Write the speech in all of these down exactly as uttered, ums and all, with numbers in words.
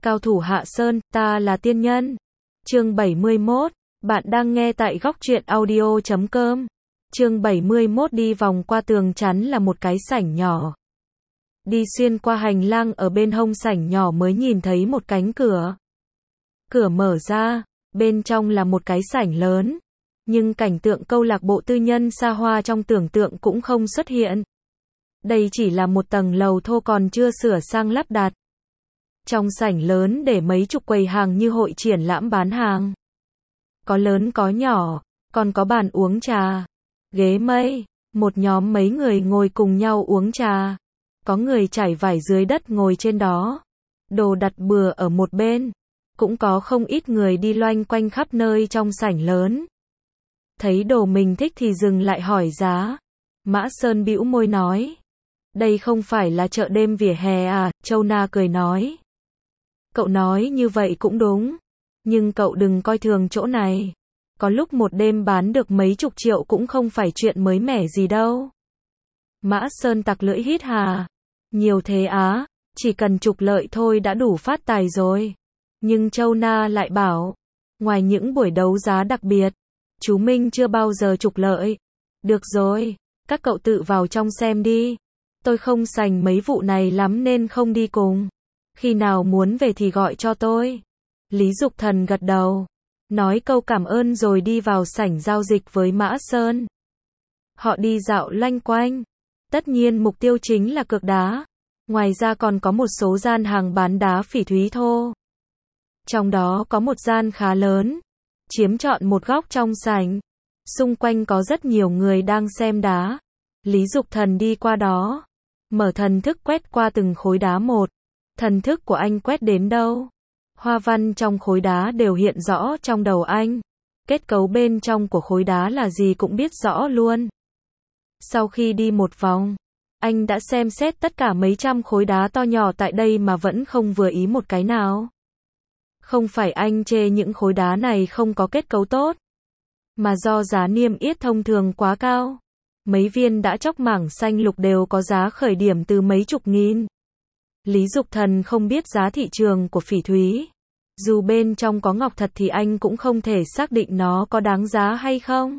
Cao thủ Hạ Sơn, ta là tiên nhân. Chương bảy mươi mốt, bạn đang nghe tại góc truyện audio chấm com. Chương bảy mươi mốt đi vòng qua tường chắn là một cái sảnh nhỏ. Đi xuyên qua hành lang ở bên hông sảnh nhỏ mới nhìn thấy một cánh cửa. Cửa mở ra, bên trong là một cái sảnh lớn. Nhưng cảnh tượng câu lạc bộ tư nhân xa hoa trong tưởng tượng cũng không xuất hiện. Đây chỉ là một tầng lầu thô còn chưa sửa sang lắp đặt. Trong sảnh lớn để mấy chục quầy hàng như hội triển lãm bán hàng. Có lớn có nhỏ, còn có bàn uống trà, ghế mây, một nhóm mấy người ngồi cùng nhau uống trà. Có người trải vải dưới đất ngồi trên đó. Đồ đặt bừa ở một bên. Cũng có không ít người đi loanh quanh khắp nơi trong sảnh lớn. Thấy đồ mình thích thì dừng lại hỏi giá. Mã Sơn bĩu môi nói. Đây không phải là chợ đêm vỉa hè à, Châu Na cười nói. Cậu nói như vậy cũng đúng. Nhưng cậu đừng coi thường chỗ này. Có lúc một đêm bán được mấy chục triệu cũng không phải chuyện mới mẻ gì đâu. Mã Sơn tặc lưỡi hít hà. Nhiều thế á, chỉ cần trục lợi thôi đã đủ phát tài rồi. Nhưng Châu Na lại bảo, ngoài những buổi đấu giá đặc biệt, chú Minh chưa bao giờ trục lợi. Được rồi, các cậu tự vào trong xem đi. Tôi không sành mấy vụ này lắm nên không đi cùng. Khi nào muốn về thì gọi cho tôi. Lý Dục Thần gật đầu, nói câu cảm ơn rồi đi vào sảnh giao dịch với Mã Sơn. Họ đi dạo loanh quanh. Tất nhiên mục tiêu chính là cược đá. Ngoài ra còn có một số gian hàng bán đá phỉ thúy thô. Trong đó có một gian khá lớn, chiếm trọn một góc trong sảnh. Xung quanh có rất nhiều người đang xem đá. Lý Dục Thần đi qua đó, mở thần thức quét qua từng khối đá một. Thần thức của anh quét đến đâu? Hoa văn trong khối đá đều hiện rõ trong đầu anh. Kết cấu bên trong của khối đá là gì cũng biết rõ luôn. Sau khi đi một vòng, anh đã xem xét tất cả mấy trăm khối đá to nhỏ tại đây mà vẫn không vừa ý một cái nào. Không phải anh chê những khối đá này không có kết cấu tốt, mà do giá niêm yết thông thường quá cao. Mấy viên đã chóc mảng xanh lục đều có giá khởi điểm từ mấy chục nghìn. Lý Dục Thần không biết giá thị trường của phỉ thúy. Dù bên trong có ngọc thật thì anh cũng không thể xác định nó có đáng giá hay không.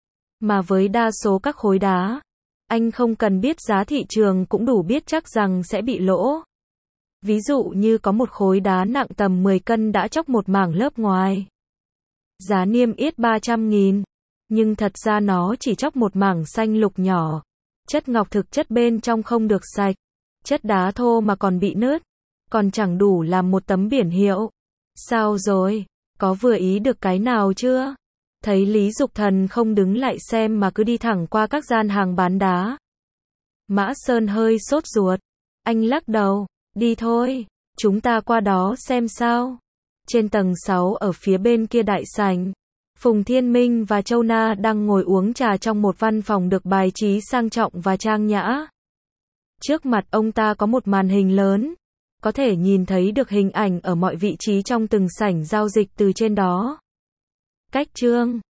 Mà với đa số các khối đá, anh không cần biết giá thị trường cũng đủ biết chắc rằng sẽ bị lỗ. Ví dụ như có một khối đá nặng tầm mười cân đã chóc một mảng lớp ngoài. Giá niêm yết ba trăm nghìn. Nhưng thật ra nó chỉ chóc một mảng xanh lục nhỏ. Chất ngọc thực chất bên trong không được sạch. Chất đá thô mà còn bị nứt. Còn chẳng đủ làm một tấm biển hiệu. Sao rồi? Có vừa ý được cái nào chưa? Thấy Lý Dục Thần không đứng lại xem mà cứ đi thẳng qua các gian hàng bán đá. Mã Sơn hơi sốt ruột. Anh lắc đầu. Đi thôi. Chúng ta qua đó xem sao. Trên tầng sáu ở phía bên kia đại sảnh, Phùng Thiên Minh và Châu Na đang ngồi uống trà trong một văn phòng được bài trí sang trọng và trang nhã. Trước mặt ông ta có một màn hình lớn. Có thể nhìn thấy được hình ảnh ở mọi vị trí trong từng sảnh giao dịch từ trên đó. Cách chương